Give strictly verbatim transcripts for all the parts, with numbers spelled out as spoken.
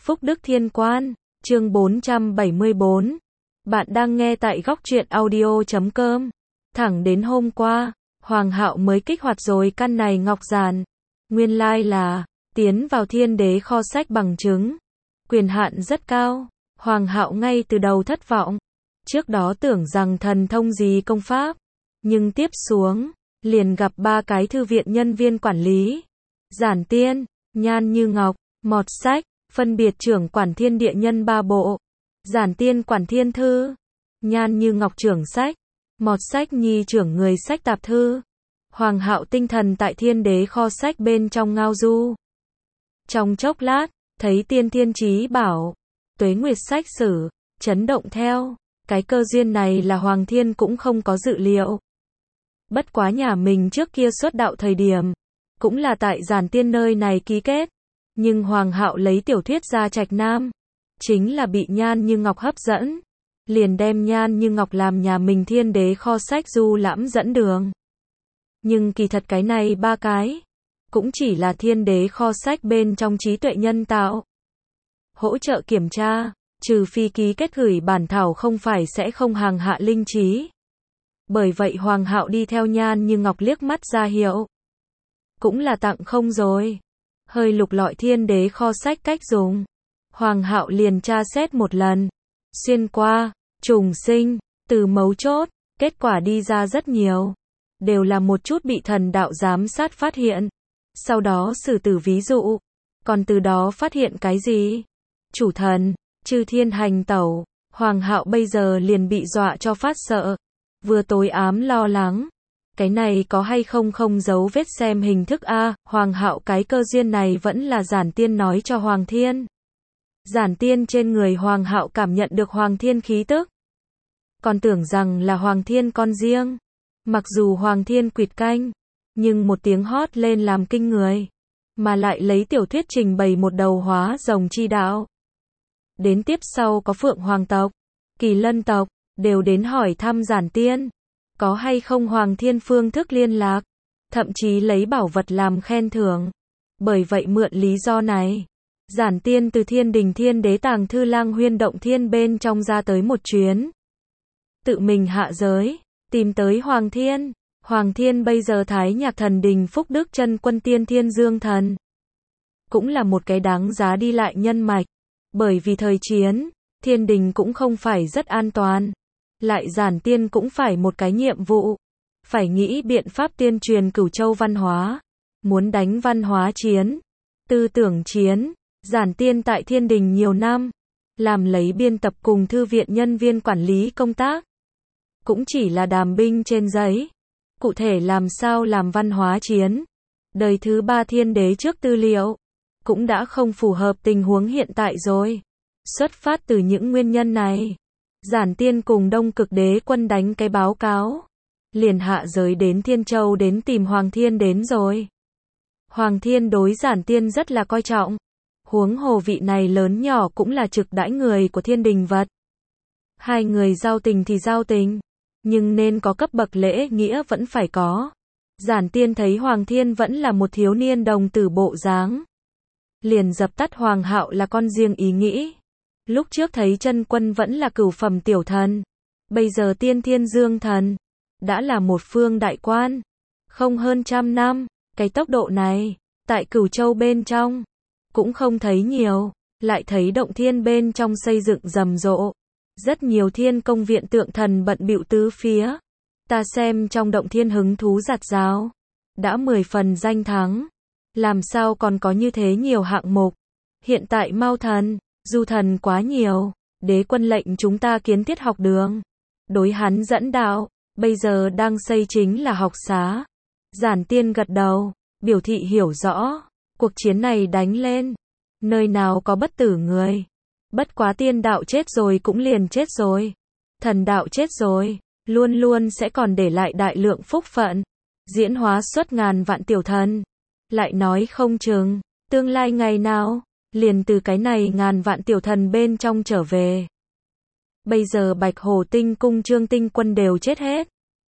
Phúc Đức Thiên Quan, chương bốn trăm bảy mươi bốn. Bạn đang nghe tại góc truyện audio chấm com. Thẳng đến hôm qua, Hoàng Hạo mới kích hoạt rồi căn này ngọc giản. Nguyên lai like là tiến vào Thiên Đế kho sách bằng chứng. Quyền hạn rất cao. Hoàng Hạo ngay từ đầu thất vọng. Trước đó tưởng rằng thần thông gì công pháp, nhưng tiếp xuống liền gặp ba cái thư viện nhân viên quản lý. Giản Tiên, Nhan Như Ngọc, Mọt Sách, phân biệt trưởng quản thiên địa nhân ba bộ. Giản Tiên quản thiên thư, Nhan Như Ngọc trưởng sách, Mọt Sách nhi trưởng người sách tạp thư. Hoàng Hạo tinh thần tại Thiên Đế kho sách bên trong ngao du. Trong chốc lát, thấy Tiên Thiên Chí Bảo, Tuế Nguyệt sách sử, chấn động theo. Cái cơ duyên này là Hoàng Thiên cũng không có dự liệu. Bất quá nhà mình trước kia xuất đạo thời điểm, cũng là tại Giản Tiên nơi này ký kết. Nhưng Hoàng Hạo lấy tiểu thuyết ra Trạch Nam, chính là bị Nhan Như Ngọc hấp dẫn. Liền đem Nhan Như Ngọc làm nhà mình Thiên Đế kho sách du lãm dẫn đường. Nhưng kỳ thật cái này ba cái, cũng chỉ là Thiên Đế kho sách bên trong trí tuệ nhân tạo. Hỗ trợ kiểm tra, trừ phi ký kết gửi bản thảo không phải sẽ không hàng hạ linh trí. Bởi vậy Hoàng Hạo đi theo Nhan Như Ngọc liếc mắt ra hiệu. Cũng là tặng không rồi. Hơi lục lọi Thiên Đế kho sách cách dùng. Hoàng Hạo liền tra xét một lần. Xuyên qua, trùng sinh, từ mấu chốt, kết quả đi ra rất nhiều. Đều là một chút bị thần đạo giám sát phát hiện. Sau đó xử tử ví dụ. Còn từ đó phát hiện cái gì? Chủ thần, chư thiên hành tẩu. Hoàng Hạo bây giờ liền bị dọa cho phát sợ. Vừa tối ám lo lắng. Cái này có hay không không dấu vết xem hình thức a, Hoàng Hạo cái cơ duyên này vẫn là Giản Tiên nói cho Hoàng Thiên. Giản Tiên trên người Hoàng Hạo cảm nhận được Hoàng Thiên khí tức. Còn tưởng rằng là Hoàng Thiên con riêng. Mặc dù Hoàng Thiên quỵt canh, nhưng một tiếng hót lên làm kinh người. Mà lại lấy tiểu thuyết trình bày một đầu hóa rồng chi đạo. Đến tiếp sau có Phượng Hoàng tộc, Kỳ Lân tộc, đều đến hỏi thăm Giản Tiên. Có hay không Hoàng Thiên phương thức liên lạc, thậm chí lấy bảo vật làm khen thưởng. Bởi vậy mượn lý do này, Giản Tiên từ Thiên Đình Thiên Đế tàng thư Lang Huyên động thiên bên trong ra tới một chuyến. Tự mình hạ giới, tìm tới Hoàng Thiên. Hoàng Thiên bây giờ Thái Nhạc Thần Đình Phúc Đức Chân Quân Tiên Thiên Dương Thần. Cũng là một cái đáng giá đi lại nhân mạch. Bởi vì thời chiến, Thiên Đình cũng không phải rất an toàn. Lại Giản Tiên cũng phải một cái nhiệm vụ. Phải nghĩ biện pháp tuyên truyền Cửu Châu văn hóa. Muốn đánh văn hóa chiến, tư tưởng chiến. Giản Tiên tại Thiên Đình nhiều năm. Làm lấy biên tập cùng thư viện nhân viên quản lý công tác. Cũng chỉ là đàm binh trên giấy. Cụ thể làm sao làm văn hóa chiến. Đời thứ ba Thiên Đế trước tư liệu. Cũng đã không phù hợp tình huống hiện tại rồi. Xuất phát từ những nguyên nhân này. Giản Tiên cùng Đông Cực Đế quân đánh cái báo cáo. Liền hạ giới đến Thiên Châu đến tìm Hoàng Thiên đến rồi. Hoàng Thiên đối Giản Tiên rất là coi trọng. Huống hồ vị này lớn nhỏ cũng là trực đãi người của Thiên Đình vật. Hai người giao tình thì giao tình. Nhưng nên có cấp bậc lễ nghĩa vẫn phải có. Giản Tiên thấy Hoàng Thiên vẫn là một thiếu niên đồng tử bộ dáng. Liền dập tắt Hoàng Hạo là con riêng ý nghĩ. Lúc trước thấy chân quân vẫn là cửu phẩm tiểu thần. Bây giờ Tiên Thiên Dương Thần. Đã là một phương đại quan. Không hơn trăm năm. Cái tốc độ này. Tại Cửu Châu bên trong. Cũng không thấy nhiều. Lại thấy động thiên bên trong xây dựng rầm rộ. Rất nhiều thiên công viện tượng thần bận bịu tứ phía. Ta xem trong động thiên hứng thú giạt rào. Đã mười phần danh thắng. Làm sao còn có như thế nhiều hạng mục. Hiện tại Mao Thần, Du Thần quá nhiều. Đế quân lệnh chúng ta kiến thiết học đường. Đối hắn dẫn đạo. Bây giờ đang xây chính là học xá. Giản Tiên gật đầu. Biểu thị hiểu rõ. Cuộc chiến này đánh lên. Nơi nào có bất tử người. Bất quá tiên đạo chết rồi cũng liền chết rồi. Thần đạo chết rồi. Luôn luôn sẽ còn để lại đại lượng phúc phận. Diễn hóa xuất ngàn vạn tiểu thần. Lại nói không chừng. Tương lai ngày nào. Liền từ cái này ngàn vạn tiểu thần bên trong trở về. Bây giờ Bạch Hồ Tinh cung Trương Tinh Quân đều chết hết.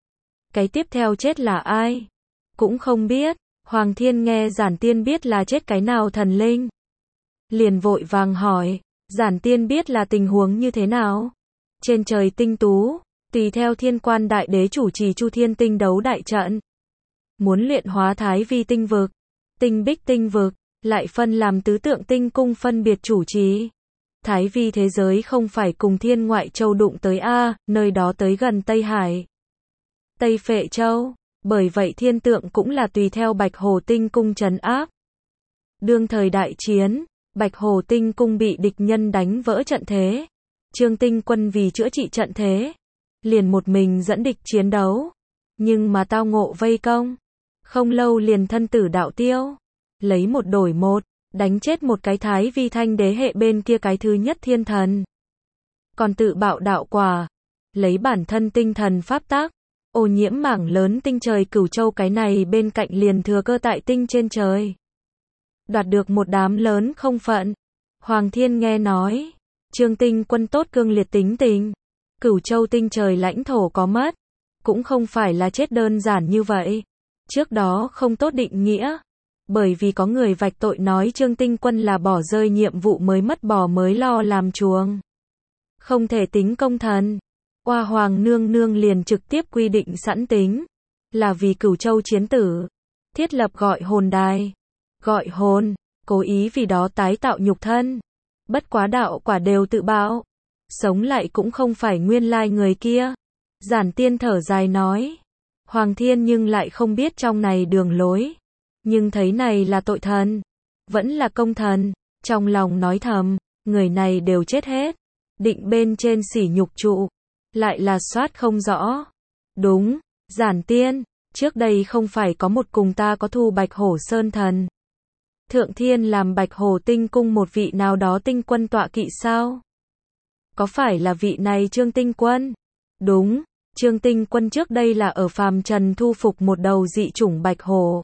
Cái tiếp theo chết là ai? Cũng không biết. Hoàng Thiên nghe Giản Tiên biết là chết cái nào thần linh. liền vội vàng hỏi, Giản Tiên biết là tình huống như thế nào? Trên trời tinh tú, tùy theo Thiên Quan Đại Đế chủ trì Chu Thiên Tinh đấu đại trận. Muốn luyện hóa Thái Vi tinh vực, Tinh Bích tinh vực, lại phân làm tứ tượng tinh cung phân biệt chủ trì. Thái Vi thế giới không phải cùng Thiên Ngoại Châu đụng tới a, nơi đó tới gần Tây Hải, Tây Phệ Châu, bởi vậy thiên tượng cũng là tùy theo Bạch Hồ tinh cung trấn áp. Đương thời đại chiến, Bạch Hồ tinh cung bị địch nhân đánh vỡ trận thế. Trương Tinh Quân vì chữa trị trận thế, liền một mình dẫn địch chiến đấu, nhưng mà tao ngộ vây công, không lâu liền thân tử đạo tiêu, lấy một đổi một, đánh chết một cái Thái Vi thanh đế hệ bên kia cái thứ nhất thiên thần. Còn tự bạo đạo quả, lấy bản thân tinh thần pháp tác, ô nhiễm mảng lớn tinh trời Cửu Châu, cái này bên cạnh liền thừa cơ tại tinh trên trời. Đoạt được một đám lớn không phận. Hoàng Thiên nghe nói, Trương Tinh Quân tốt cương liệt tính tình, Cửu Châu tinh trời lãnh thổ có mất, cũng không phải là chết đơn giản như vậy. Trước đó không tốt định nghĩa, bởi vì có người vạch tội nói Trương Tinh Quân là bỏ rơi nhiệm vụ mới mất bò mới lo làm chuồng, không thể tính công thần. Oa Hoàng nương nương liền trực tiếp quy định sẵn tính, là vì Cửu Châu chiến tử, thiết lập gọi hồn đài, gọi hồn, cố ý vì đó tái tạo nhục thân. Bất quá đạo quả đều tự bạo, sống lại cũng không phải nguyên lai người kia. Giản Tiên thở dài nói, Hoàng Thiên nhưng lại không biết trong này đường lối, nhưng thấy này là tội thần, vẫn là công thần, trong lòng nói thầm, người này đều chết hết, định bên trên sỉ nhục trụ, lại là soát không rõ. Đúng, Giản Tiên, trước đây không phải có một cùng ta có thù Bạch Hổ Sơn thần. Thượng Thiên làm Bạch Hồ tinh cung một vị nào đó tinh quân tọa kỵ sao? Có phải là vị này Trương Tinh Quân? Đúng, Trương Tinh Quân trước đây là ở phàm trần thu phục một đầu dị chủng Bạch Hổ.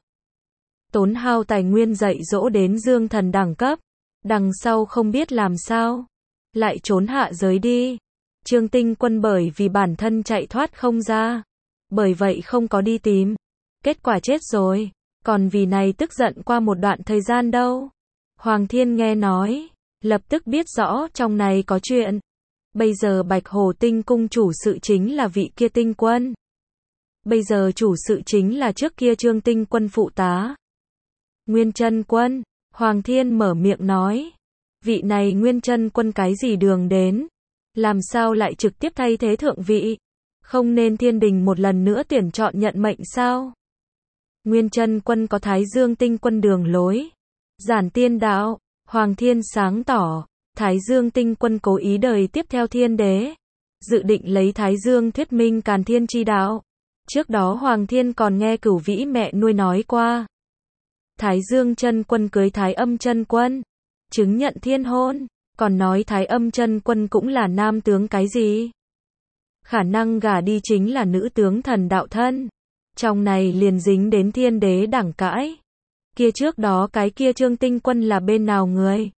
Tốn hao tài nguyên dạy dỗ đến dương thần đẳng cấp, đằng sau không biết làm sao, lại trốn hạ giới đi. Trương Tinh Quân bởi vì bản thân chạy thoát không ra, bởi vậy không có đi tìm, kết quả chết rồi, còn vì này tức giận qua một đoạn thời gian đâu. Hoàng Thiên nghe nói, lập tức biết rõ trong này có chuyện. Bây giờ Bạch Hồ tinh cung chủ sự chính là vị kia Tinh Quân. Bây giờ chủ sự chính là trước kia Trương Tinh Quân phụ tá. Nguyên Chân Quân, Hoàng Thiên mở miệng nói, vị này Nguyên Chân Quân cái gì đường đến, làm sao lại trực tiếp thay thế thượng vị, không nên thiên đình một lần nữa tuyển chọn nhận mệnh sao? Nguyên Chân Quân có Thái Dương Tinh Quân đường lối. Giản Tiên đạo, Hoàng Thiên sáng tỏ, Thái Dương Tinh Quân cố ý đời tiếp theo thiên đế, dự định lấy Thái Dương thuyết minh Càn Thiên chi đạo. Trước đó Hoàng Thiên còn nghe Cửu Vĩ mẹ nuôi nói qua, Thái Dương Chân Quân cưới Thái Âm Chân Quân, chứng nhận thiên hôn, còn nói Thái Âm Chân Quân cũng là nam tướng cái gì, khả năng gả đi chính là nữ tướng thần đạo thân. Trong này liền dính đến thiên đế đẳng cãi. Kia trước đó cái kia Trương Tinh Quân là bên nào người?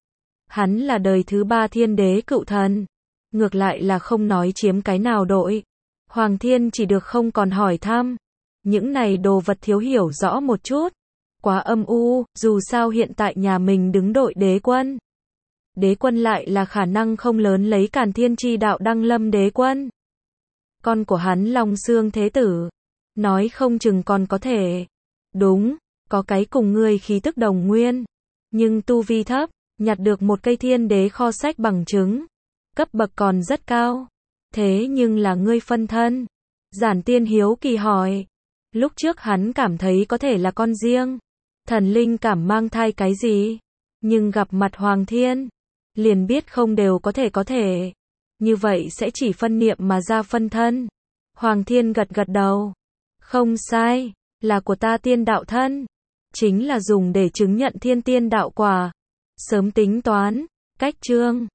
Hắn là đời thứ ba thiên đế cựu thần. Ngược lại là không nói chiếm cái nào đội. Hoàng Thiên chỉ được không còn hỏi thăm. Những này đồ vật thiếu hiểu rõ một chút. Quá âm u, dù sao hiện tại nhà mình đứng đội đế quân. Đế quân lại là khả năng không lớn lấy Càn Thiên chi đạo đăng lâm đế quân. Con của hắn Long Xương Thế Tử. Nói không chừng còn có thể. Đúng, có cái cùng ngươi khí tức đồng nguyên. Nhưng tu vi thấp, nhặt được một cây thiên đế kho sách bằng chứng. Cấp bậc còn rất cao. Thế nhưng là ngươi phân thân. Giản Tiên hiếu kỳ hỏi. Lúc trước hắn cảm thấy có thể là con riêng. Thần linh cảm mang thai cái gì. Nhưng gặp mặt Hoàng Thiên. Liền biết không đều có thể có thể. Như vậy sẽ chỉ phân niệm mà ra phân thân. Hoàng Thiên gật gật đầu. Không sai, là của ta tiên đạo thân. Chính là dùng để chứng nhận thiên tiên đạo quả. Sớm tính toán, cách chương.